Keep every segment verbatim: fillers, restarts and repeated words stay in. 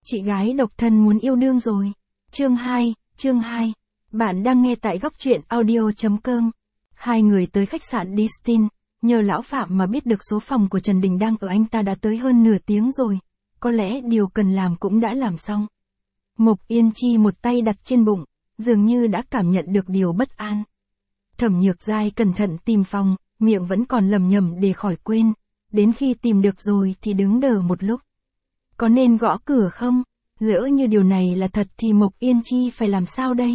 Chị gái độc thân muốn yêu đương rồi. Chương hai, chương hai. Bạn đang nghe tại góc truyện audio chấm com. Hai người tới khách sạn Distin, nhờ lão Phạm mà biết được số phòng của Trần Đình đang ở, anh ta đã tới hơn nửa tiếng rồi. Có lẽ điều cần làm cũng đã làm xong. Mộc Yên Chi một tay đặt trên bụng, dường như đã cảm nhận được điều bất an. Thẩm Nhược Giai cẩn thận tìm phòng, miệng vẫn còn lầm nhầm để khỏi quên. Đến khi tìm được rồi thì đứng đờ một lúc. Có nên gõ cửa không? Lỡ như điều này là thật thì Mộc Yên Chi phải làm sao đây?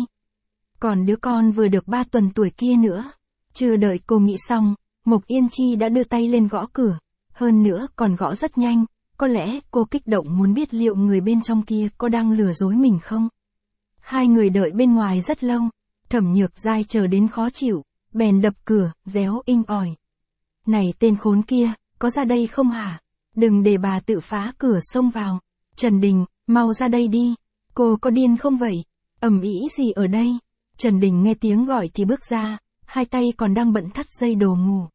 Còn đứa con vừa được ba tuần tuổi kia nữa. Chưa đợi cô nghĩ xong, Mộc Yên Chi đã đưa tay lên gõ cửa. Hơn nữa còn gõ rất nhanh. Có lẽ cô kích động muốn biết liệu người bên trong kia có đang lừa dối mình không? Hai người đợi bên ngoài rất lâu. Thẩm Nhược Giai chờ đến khó chịu, bèn đập cửa, réo inh ỏi. Này tên khốn kia, có ra đây không hả? Đừng để bà tự phá cửa xông vào. Trần Đình, mau ra đây đi. Cô có điên không vậy? Ầm ĩ gì ở đây? Trần Đình nghe tiếng gọi thì bước ra, hai tay còn đang bận thắt dây đồ ngủ.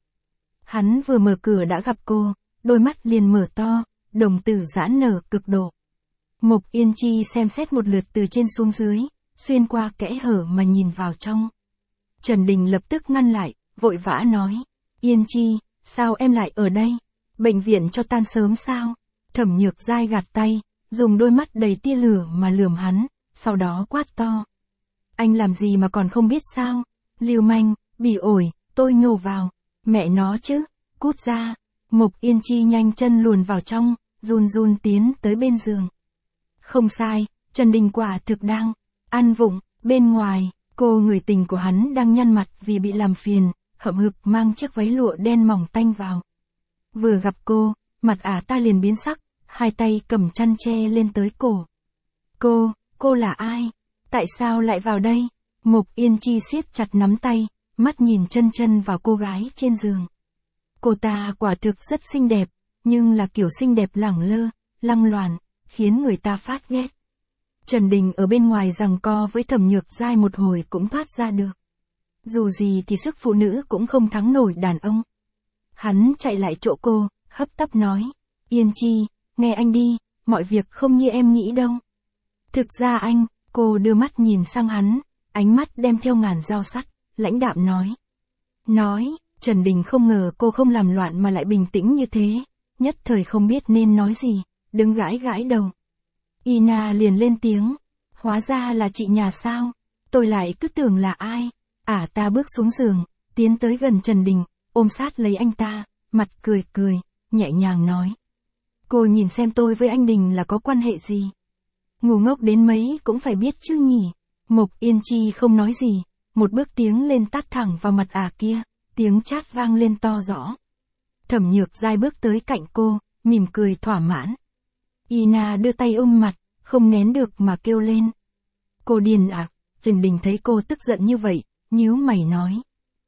Hắn vừa mở cửa đã gặp cô, đôi mắt liền mở to, đồng tử giãn nở cực độ. Mộc Yên Chi xem xét một lượt từ trên xuống dưới, xuyên qua kẽ hở mà nhìn vào trong. Trần Đình lập tức ngăn lại, vội vã nói. Yên Chi, sao em lại ở đây? Bệnh viện cho tan sớm sao? Thẩm Nhược Giai gạt tay, dùng đôi mắt đầy tia lửa mà lườm hắn, sau đó quát to. Anh làm gì mà còn không biết sao? Lưu manh, bỉ ổi, tôi nhổ vào. Mẹ nó chứ, cút ra. Mộc Yên Chi nhanh chân luồn vào trong, run run tiến tới bên giường. Không sai, Trần Đình quả thực đang ăn vụng. Bên ngoài, cô người tình của hắn đang nhăn mặt vì bị làm phiền, hậm hực mang chiếc váy lụa đen mỏng tanh vào. Vừa gặp cô, mặt ả ta liền biến sắc, hai tay cầm chăn che lên tới cổ. Cô, cô là ai? Tại sao lại vào đây? Mộc Yên Chi siết chặt nắm tay, mắt nhìn chân chân vào cô gái trên giường. Cô ta quả thực rất xinh đẹp, nhưng là kiểu xinh đẹp lẳng lơ, lăng loàn, khiến người ta phát ghét. Trần Đình ở bên ngoài giằng co với Thẩm Nhược Giai một hồi cũng thoát ra được. Dù gì thì sức phụ nữ cũng không thắng nổi đàn ông. Hắn chạy lại chỗ cô, hấp tấp nói. Yên Chi, nghe anh đi, mọi việc không như em nghĩ đâu. Thực ra anh, cô đưa mắt nhìn sang hắn, ánh mắt đem theo ngàn dao sắt, lãnh đạm nói. Nói, Trần Đình không ngờ cô không làm loạn mà lại bình tĩnh như thế, nhất thời không biết nên nói gì, đứng gãi gãi đầu. Ina liền lên tiếng, hóa ra là chị nhà sao, tôi lại cứ tưởng là ai. Ả ta bước xuống giường, tiến tới gần Trần Đình, ôm sát lấy anh ta, mặt cười cười, nhẹ nhàng nói. Cô nhìn xem tôi với anh Đình là có quan hệ gì? Ngu ngốc đến mấy cũng phải biết chứ nhỉ. Mộc Yên Chi không nói gì, một bước tiến lên tát thẳng vào mặt ả kia, tiếng chát vang lên to rõ. Thẩm Nhược Giai bước tới cạnh cô, mỉm cười thỏa mãn. Ina đưa tay ôm mặt, không nén được mà kêu lên. Cô điên à? Trần Đình thấy cô tức giận như vậy, nhíu mày nói.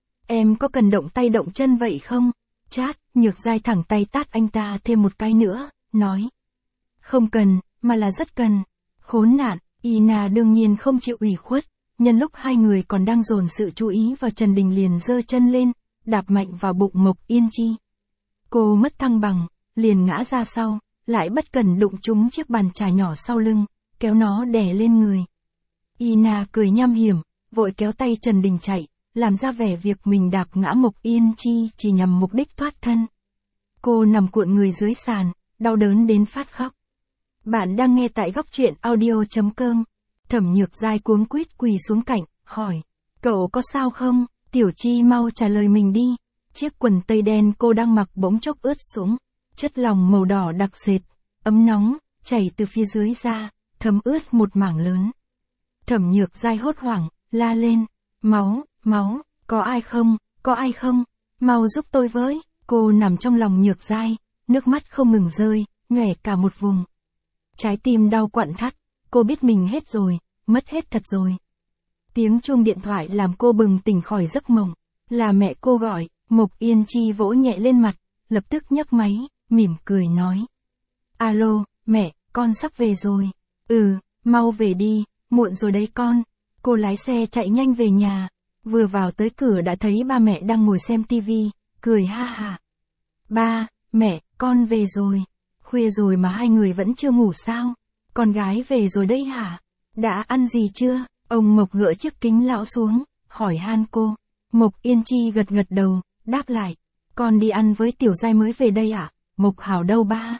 Em có cần động tay động chân vậy không? Chát, Nhược Giai thẳng tay tát anh ta thêm một cái nữa, nói. Không cần, mà là rất cần. Khốn nạn, Ina đương nhiên không chịu ủy khuất, nhân lúc hai người còn đang dồn sự chú ý vào Trần Đình liền giơ chân lên, đạp mạnh vào bụng Mộc Yên Chi. Cô mất thăng bằng, liền ngã ra sau, lại bất cẩn đụng trúng chiếc bàn trà nhỏ sau lưng, kéo nó đè lên người. Ina cười nham hiểm, vội kéo tay Trần Đình chạy, làm ra vẻ việc mình đạp ngã Mộc Yên Chi chỉ nhằm mục đích thoát thân. Cô nằm cuộn người dưới sàn, đau đớn đến phát khóc. Bạn đang nghe tại góc truyện audio chấm com. Thẩm Nhược Giai cuống quýt quỳ xuống cạnh, hỏi. Cậu có sao không? Tiểu Chi mau trả lời mình đi. Chiếc quần tây đen cô đang mặc bỗng chốc ướt sũng, chất lỏng màu đỏ đặc sệt, ấm nóng, chảy từ phía dưới ra, thấm ướt một mảng lớn. Thẩm Nhược Giai hốt hoảng, la lên. Máu, máu, có ai không, có ai không? Mau giúp tôi với. Cô nằm trong lòng Nhược Giai, nước mắt không ngừng rơi, nhòe cả một vùng. Trái tim đau quặn thắt, cô biết mình hết rồi, mất hết thật rồi. Tiếng chuông điện thoại làm cô bừng tỉnh khỏi giấc mộng, là mẹ cô gọi. Mộc Yên Chi vỗ nhẹ lên mặt, lập tức nhấc máy, mỉm cười nói. Alo, mẹ, con sắp về rồi. Ừ, mau về đi, muộn rồi đấy con. Cô lái xe chạy nhanh về nhà, vừa vào tới cửa đã thấy ba mẹ đang ngồi xem tivi, cười ha ha. Ba, mẹ, con về rồi. Khuya rồi mà hai người vẫn chưa ngủ sao? con gái về rồi đấy hả? Đã ăn gì chưa? Ông Mộc gỡ chiếc kính lão xuống, hỏi han cô. Mộc Yên Chi gật gật đầu, đáp lại. Con đi ăn với Tiểu Giai mới về đây à? Mộc Hảo đâu ba?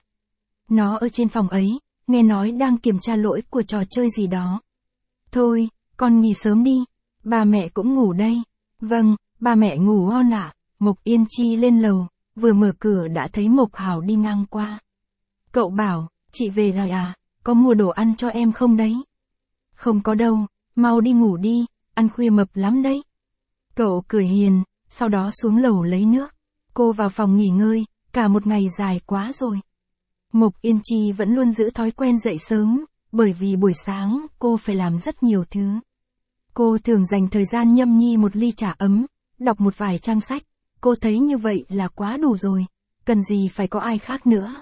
Nó ở trên phòng ấy, nghe nói đang kiểm tra lỗi của trò chơi gì đó. Thôi, con nghỉ sớm đi, ba mẹ cũng ngủ đây. Vâng, ba mẹ ngủ ngon ạ. Mộc Yên Chi lên lầu, vừa mở cửa đã thấy Mộc Hảo đi ngang qua. Cậu bảo, chị về rồi à, có mua đồ ăn cho em không đấy? Không có đâu, mau đi ngủ đi, ăn khuya mập lắm đấy. Cậu cười hiền, sau đó xuống lầu lấy nước. Cô vào phòng nghỉ ngơi, cả một ngày dài quá rồi. Mộc Yên Chi vẫn luôn giữ thói quen dậy sớm, bởi vì buổi sáng cô phải làm rất nhiều thứ. Cô thường dành thời gian nhâm nhi một ly trà ấm, đọc một vài trang sách. Cô thấy như vậy là quá đủ rồi, cần gì phải có ai khác nữa.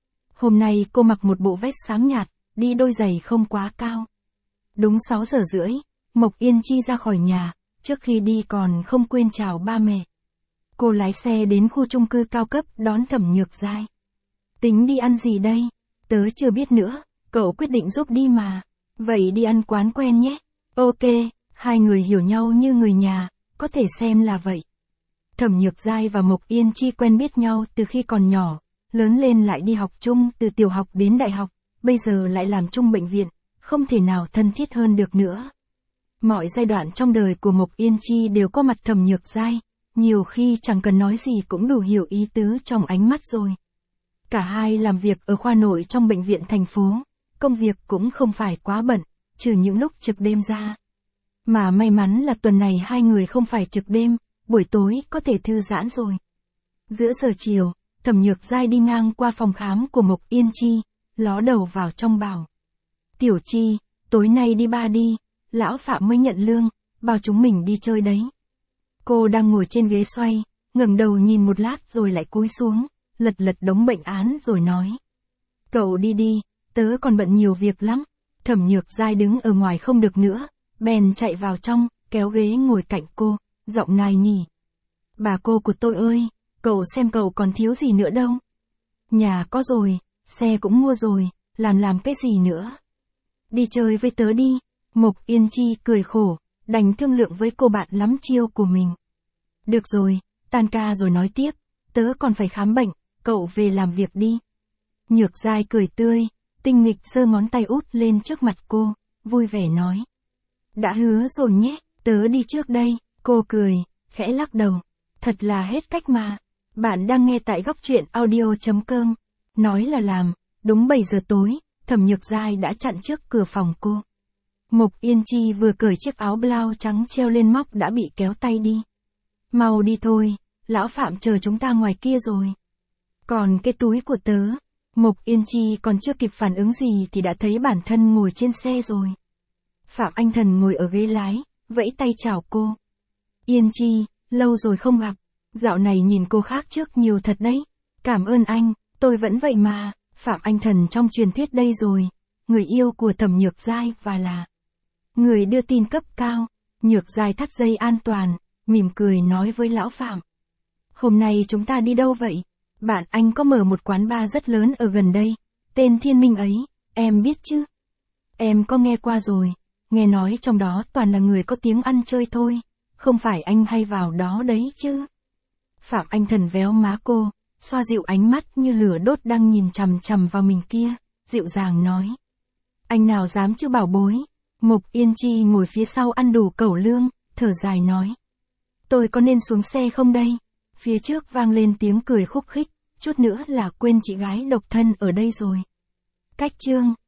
Hôm nay cô mặc một bộ vest xám nhạt, đi đôi giày không quá cao. Đúng sáu giờ rưỡi, Mộc Yên Chi ra khỏi nhà, trước khi đi còn không quên chào ba mẹ. Cô lái xe đến khu chung cư cao cấp đón Thẩm Nhược Giai. Tính đi ăn gì đây? Tớ chưa biết nữa, cậu quyết định giúp đi mà. Vậy đi ăn quán quen nhé. Ok, hai người hiểu nhau như người nhà, có thể xem là vậy. Thẩm Nhược Giai và Mộc Yên Chi quen biết nhau từ khi còn nhỏ, lớn lên lại đi học chung từ tiểu học đến đại học, bây giờ lại làm chung bệnh viện, không thể nào thân thiết hơn được nữa. Mọi giai đoạn trong đời của Mộc Yên Chi đều có mặt Thẩm Nhược Giai, nhiều khi chẳng cần nói gì cũng đủ hiểu ý tứ trong ánh mắt rồi. Cả hai làm việc ở khoa nội trong bệnh viện thành phố, công việc cũng không phải quá bận, trừ những lúc trực đêm ra. Mà may mắn là tuần này hai người không phải trực đêm, buổi tối có thể thư giãn rồi. Giữa giờ chiều, Thẩm Nhược Giai đi ngang qua phòng khám của Mộc Yên Chi, ló đầu vào trong bảo. Tiểu Chi, tối nay đi ba đi, lão Phạm mới nhận lương, bảo chúng mình đi chơi đấy. Cô đang ngồi trên ghế xoay, ngẩng đầu nhìn một lát rồi lại cúi xuống, lật lật đống bệnh án rồi nói. Cậu đi đi, tớ còn bận nhiều việc lắm. Thẩm Nhược Giai đứng ở ngoài không được nữa, bèn chạy vào trong, kéo ghế ngồi cạnh cô, giọng nài nỉ. Bà cô của tôi ơi, cậu xem cậu còn thiếu gì nữa đâu. Nhà có rồi, xe cũng mua rồi, làm làm cái gì nữa. Đi chơi với tớ đi. Mộc Yên Chi cười khổ, đành thương lượng với cô bạn lắm chiêu của mình. Được rồi, tan ca rồi nói tiếp, tớ còn phải khám bệnh, cậu về làm việc đi. Nhược Giai cười tươi, tinh nghịch giơ ngón tay út lên trước mặt cô, vui vẻ nói. Đã hứa rồi nhé, tớ đi trước đây. Cô cười, khẽ lắc đầu. Thật là hết cách mà. Bạn đang nghe tại góc truyện audio chấm com. Nói là làm, đúng bảy giờ tối, Thẩm Nhược Giai đã chặn trước cửa phòng cô. Mộc Yên Chi vừa cởi chiếc áo blau trắng treo lên móc đã bị kéo tay đi. Mau đi thôi, lão Phạm chờ chúng ta ngoài kia rồi. Còn cái túi của tớ, Mộc Yên Chi còn chưa kịp phản ứng gì thì đã thấy bản thân ngồi trên xe rồi. Phạm Anh Thần ngồi ở ghế lái, vẫy tay chào cô. Yên Chi, lâu rồi không gặp, dạo này nhìn cô khác trước nhiều thật đấy. Cảm ơn anh, tôi vẫn vậy mà. Phạm Anh Thần trong truyền thuyết đây rồi, người yêu của Thẩm Nhược Giai và là người đưa tin cấp cao. Nhược Giai thắt dây an toàn, mỉm cười nói với lão Phạm. Hôm nay chúng ta đi đâu vậy? Bạn anh có mở một quán bar rất lớn ở gần đây, tên Thiên Minh ấy, em biết chứ? Em có nghe qua rồi, nghe nói trong đó toàn là người có tiếng ăn chơi thôi, không phải anh hay vào đó đấy chứ? Phạm Anh Thần véo má cô, xoa dịu ánh mắt như lửa đốt đang nhìn chằm chằm vào mình kia, dịu dàng nói. Anh nào dám chứ bảo bối. Mộc Yên Chi ngồi phía sau ăn đủ cẩu lương, thở dài nói. Tôi có nên xuống xe không đây? Phía trước vang lên tiếng cười khúc khích, chút nữa là quên chị gái độc thân ở đây rồi. Cách chương